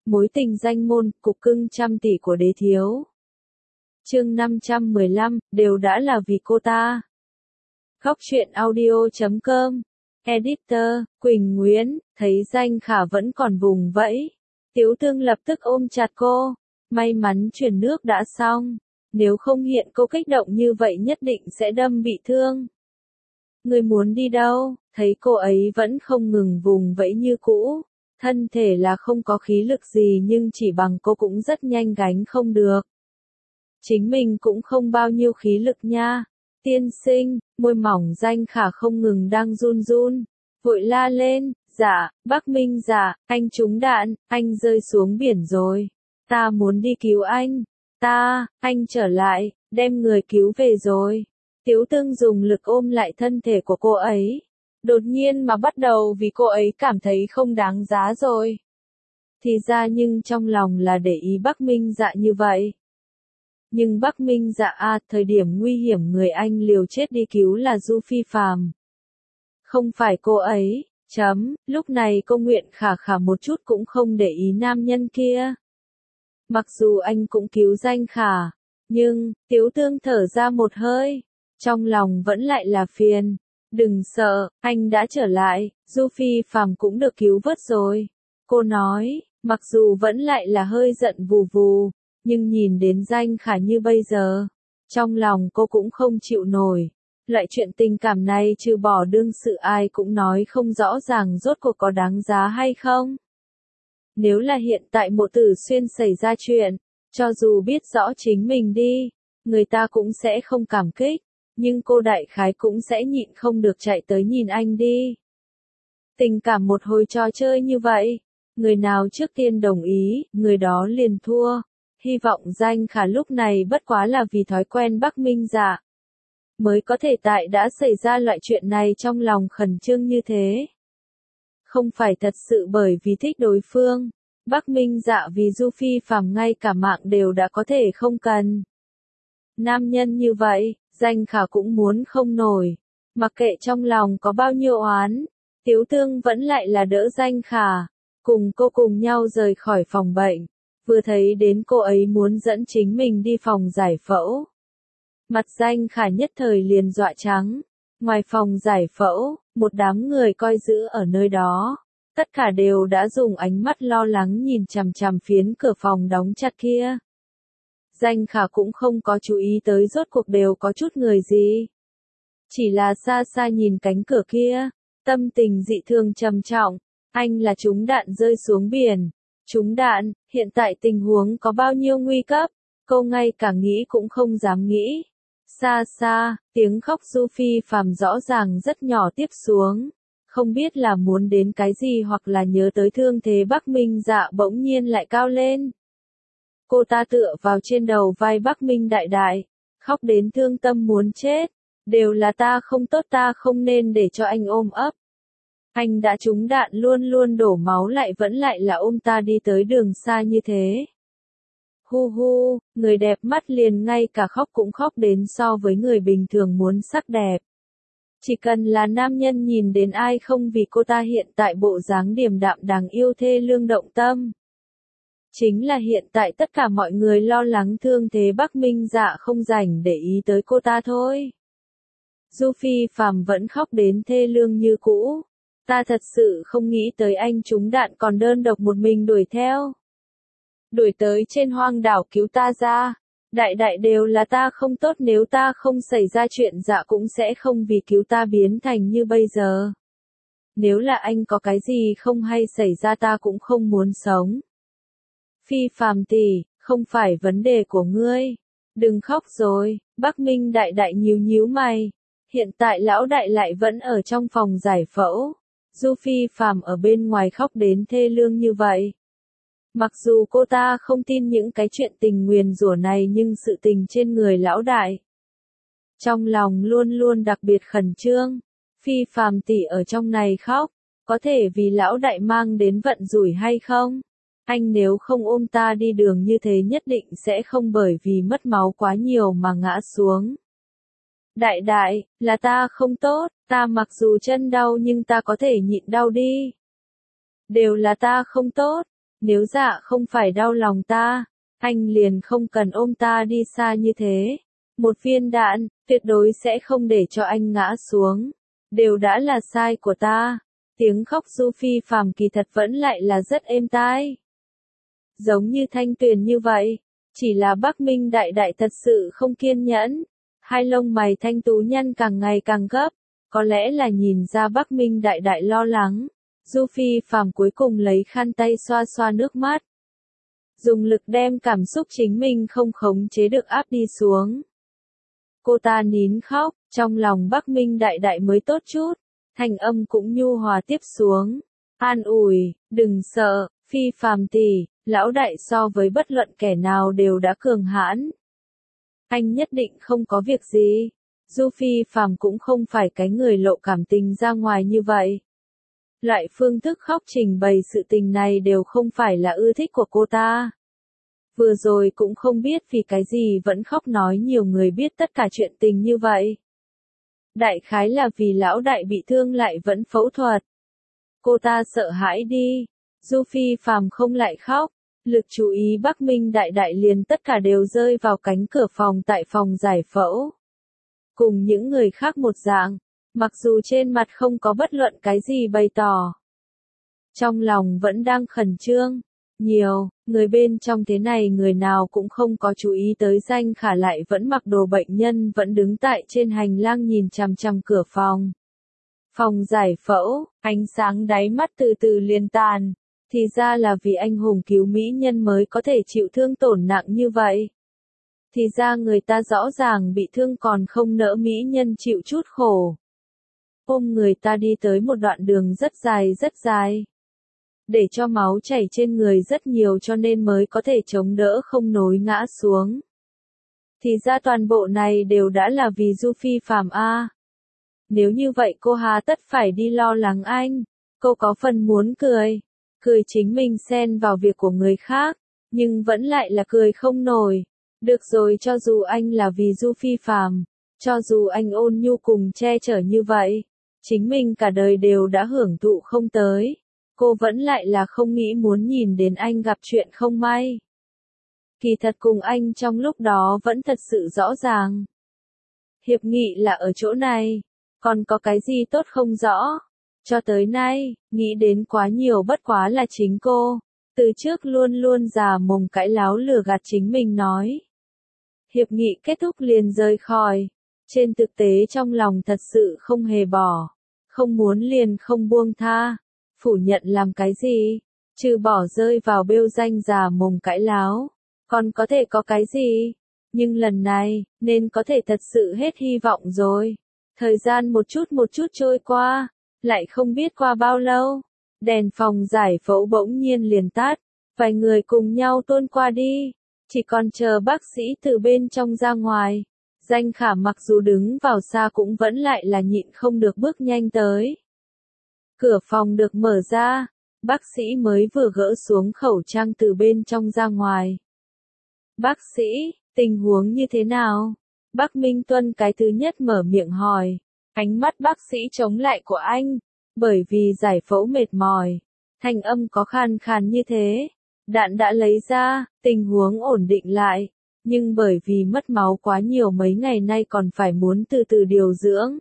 Mối tình danh môn, cục cưng trăm tỷ của đế thiếu. Chương 515, đều đã là vì cô ta. Góc truyện audio.com. Editor, Quỳnh Nguyễn, thấy Danh Khả vẫn còn vùng vẫy. Tiếu Tương lập tức ôm chặt cô. May mắn chuyển nước đã xong. Nếu không hiện cô kích động như vậy nhất định sẽ đâm bị thương. Người muốn đi đâu? Thấy cô ấy vẫn không ngừng vùng vẫy như cũ. Thân thể là không có khí lực gì nhưng chỉ bằng cô cũng rất nhanh gánh không được. Chính mình cũng không bao nhiêu khí lực nha. Tiên sinh, môi mỏng Danh Khả không ngừng đang run run. Vội la lên, dạ, Bắc Minh dạ, anh trúng đạn, anh rơi xuống biển rồi. Ta muốn đi cứu anh. Anh trở lại, đem người cứu về rồi. Tiếu Tương dùng lực ôm lại thân thể của cô ấy. Đột nhiên mà bắt đầu vì cô ấy cảm thấy không đáng giá rồi. Thì ra nhưng trong lòng là để ý Bắc Minh dạ như vậy. Nhưng Bắc Minh dạ thời điểm nguy hiểm người anh liều chết đi cứu là Du Phi Phàm. Không phải cô ấy, lúc này cô Nguyện Khả Khả một chút cũng không để ý nam nhân kia. Mặc dù anh cũng cứu Danh Khả, nhưng, Tiếu Tương thở ra một hơi, trong lòng vẫn lại là phiền. Đừng sợ, anh đã trở lại, Du Phi Phàm cũng được cứu vớt rồi. Cô nói, mặc dù vẫn lại là hơi giận vù vù, nhưng nhìn đến Danh Khả như bây giờ, trong lòng cô cũng không chịu nổi. Loại chuyện tình cảm này trừ bỏ đương sự ai cũng nói không rõ ràng rốt cuộc có đáng giá hay không. Nếu là hiện tại Mộ Tử Xuyên xảy ra chuyện, cho dù biết rõ chính mình đi, người ta cũng sẽ không cảm kích. Nhưng cô đại khái cũng sẽ nhịn không được chạy tới nhìn anh đi. Tình cảm một hồi trò chơi như vậy, người nào trước tiên đồng ý, người đó liền thua. Hy vọng Danh Khả lúc này bất quá là vì thói quen Bắc Minh dạ. Mới có thể tại đã xảy ra loại chuyện này trong lòng khẩn trương như thế. Không phải thật sự bởi vì thích đối phương. Bắc Minh dạ vì Du Phi Phàm ngay cả mạng đều đã có thể không cần. Nam nhân như vậy, Danh Khả cũng muốn không nổi. Mặc kệ trong lòng có bao nhiêu oán, Tiếu Tương vẫn lại là đỡ Danh Khả. Cùng cô cùng nhau rời khỏi phòng bệnh. Vừa thấy đến cô ấy muốn dẫn chính mình đi phòng giải phẫu. Mặt Danh Khả nhất thời liền dọa trắng. Ngoài phòng giải phẫu, một đám người coi giữ ở nơi đó. Tất cả đều đã dùng ánh mắt lo lắng nhìn chằm chằm phiến cửa phòng đóng chặt kia. Danh Khả cũng không có chú ý tới rốt cuộc đều có chút người gì. Chỉ là xa xa nhìn cánh cửa kia, tâm tình dị thường trầm trọng. Anh là trúng đạn rơi xuống biển. Trúng đạn, hiện tại tình huống có bao nhiêu nguy cấp, cô ngay cả nghĩ cũng không dám nghĩ. Xa xa, tiếng khóc Du Phi Phàm rõ ràng rất nhỏ tiếp xuống. Không biết là muốn đến cái gì hoặc là nhớ tới thương thế Bắc Minh dạ bỗng nhiên lại cao lên. Cô ta tựa vào trên đầu vai Bắc Minh đại đại, khóc đến thương tâm muốn chết. Đều là ta không tốt, ta không nên để cho anh ôm ấp. Anh đã trúng đạn luôn luôn đổ máu lại vẫn lại là ôm ta đi tới đường xa như thế. Hu hu, người đẹp mắt liền ngay cả khóc cũng khóc đến so với người bình thường muốn sắc đẹp. Chỉ cần là nam nhân nhìn đến ai không vì cô ta hiện tại bộ dáng điềm đạm đáng yêu thê lương động tâm. Chính là hiện tại tất cả mọi người lo lắng thương thế Bắc Minh dạ không rảnh để ý tới cô ta thôi. Du Phi Phàm vẫn khóc đến thê lương như cũ. Ta thật sự không nghĩ tới anh trúng đạn còn đơn độc một mình đuổi theo. Đuổi tới trên hoang đảo cứu ta ra. Đại đại đều là ta không tốt, nếu ta không xảy ra chuyện dạ cũng sẽ không vì cứu ta biến thành như bây giờ. Nếu là anh có cái gì không hay xảy ra ta cũng không muốn sống. Phi Phàm tỷ, không phải vấn đề của ngươi. Đừng khóc rồi, Bắc Minh đại đại nhíu nhíu mày. Hiện tại lão đại lại vẫn ở trong phòng giải phẫu. Du Phi Phàm ở bên ngoài khóc đến thê lương như vậy. Mặc dù cô ta không tin những cái chuyện tình nguyền rủa này nhưng sự tình trên người lão đại. Trong lòng luôn luôn đặc biệt khẩn trương. Phi Phàm tỷ ở trong này khóc. Có thể vì lão đại mang đến vận rủi hay không? Anh nếu không ôm ta đi đường như thế nhất định sẽ không bởi vì mất máu quá nhiều mà ngã xuống. Đại đại, là ta không tốt, ta mặc dù chân đau nhưng ta có thể nhịn đau đi. Đều là ta không tốt, Nếu dạ không phải đau lòng ta, anh liền không cần ôm ta đi xa như thế. Một viên đạn, tuyệt đối sẽ không để cho anh ngã xuống. Đều đã là sai của ta. Tiếng khóc Du Phi Phàm kỳ thật vẫn lại là rất êm tai. Giống như thanh tuyền như vậy. Chỉ là Bắc Minh đại đại thật sự không kiên nhẫn. Hai lông mày thanh tú nhăn càng ngày càng gấp. Có lẽ là nhìn ra Bắc Minh đại đại lo lắng. Du Phi Phàm cuối cùng lấy khăn tay xoa xoa nước mắt. Dùng lực đem cảm xúc chính mình không khống chế được áp đi xuống. Cô ta nín khóc, trong lòng Bắc Minh đại đại mới tốt chút. Thanh âm cũng nhu hòa tiếp xuống. An ủi, đừng sợ, Phi Phàm tỷ, lão đại so với bất luận kẻ nào đều đã cường hãn. Anh nhất định không có việc gì. Du Phi Phàm cũng không phải cái người lộ cảm tình ra ngoài như vậy. Loại phương thức khóc trình bày sự tình này đều không phải là ưa thích của cô ta. Vừa rồi cũng không biết vì cái gì vẫn khóc nói nhiều người biết tất cả chuyện tình như vậy. Đại khái là vì lão đại bị thương lại vẫn phẫu thuật. Cô ta sợ hãi đi. Du Phi Phàm không lại khóc. Lực chú ý Bắc Minh đại đại liền tất cả đều rơi vào cánh cửa phòng tại phòng giải phẫu. Cùng những người khác một dạng. Mặc dù trên mặt không có bất luận cái gì bày tỏ. Trong lòng vẫn đang khẩn trương. Nhiều, người bên trong thế này người nào cũng không có chú ý tới Danh Khả lại vẫn mặc đồ bệnh nhân vẫn đứng tại trên hành lang nhìn chằm chằm cửa phòng. Phòng giải phẫu, ánh sáng đáy mắt từ từ liền tàn. Thì ra là vì anh hùng cứu mỹ nhân mới có thể chịu thương tổn nặng như vậy. Thì ra người ta rõ ràng bị thương còn không nỡ mỹ nhân chịu chút khổ. Ôm người ta đi tới một đoạn đường rất dài. Để cho máu chảy trên người rất nhiều cho nên mới có thể chống đỡ không nối ngã xuống. Thì ra toàn bộ này đều đã là vì Du Phi Phàm a. Nếu như vậy cô hà tất phải đi lo lắng anh. Cô có phần muốn cười. Cười chính mình xen vào việc của người khác. Nhưng vẫn lại là cười không nổi. Được rồi, cho dù anh là vì Du Phi Phàm, cho dù anh ôn nhu cùng che chở như vậy, chính mình cả đời đều đã hưởng thụ không tới. Cô vẫn lại là không nghĩ muốn nhìn đến anh gặp chuyện không may. Kỳ thật cùng anh trong lúc đó vẫn thật sự rõ ràng. Hiệp nghị là ở chỗ này, còn có cái gì tốt không rõ. Cho tới nay, nghĩ đến quá nhiều bất quá là chính cô. Từ trước luôn luôn già mồm cãi láo lừa gạt chính mình nói. Hiệp nghị kết thúc liền rời khỏi. Trên thực tế trong lòng thật sự không hề bỏ. Không muốn liền không buông tha. Phủ nhận làm cái gì? Trừ bỏ rơi vào bêu danh già mồm cãi láo. Còn có thể có cái gì? Nhưng lần này, nên có thể thật sự hết hy vọng rồi. Thời gian một chút trôi qua. Lại không biết qua bao lâu. Đèn phòng giải phẫu bỗng nhiên liền tắt. Vài người cùng nhau tuôn qua đi. Chỉ còn chờ bác sĩ từ bên trong ra ngoài. Danh Khả mặc dù đứng vào xa cũng vẫn lại là nhịn không được bước nhanh tới. Cửa phòng được mở ra. Bác sĩ mới vừa gỡ xuống khẩu trang từ bên trong ra ngoài. Bác sĩ, tình huống như thế nào? Bác Minh Tuân cái thứ nhất mở miệng hỏi. Ánh mắt bác sĩ chống lại của anh. Bởi vì giải phẫu mệt mỏi. Thanh âm có khan khan như thế. Đạn đã lấy ra, tình huống ổn định lại. Nhưng bởi vì mất máu quá nhiều mấy ngày nay còn phải muốn từ từ điều dưỡng.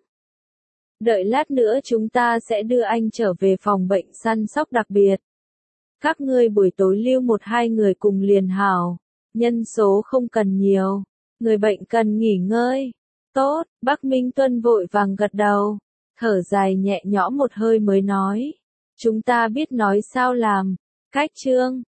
Đợi lát nữa chúng ta sẽ đưa anh trở về phòng bệnh săn sóc đặc biệt. Các ngươi buổi tối lưu 1-2 người cùng liền hảo. Nhân số không cần nhiều. Người bệnh cần nghỉ ngơi. Tốt, bác Minh Tuân vội vàng gật đầu. Thở dài nhẹ nhõm một hơi mới nói. Chúng ta biết nói sao làm. Cách chương.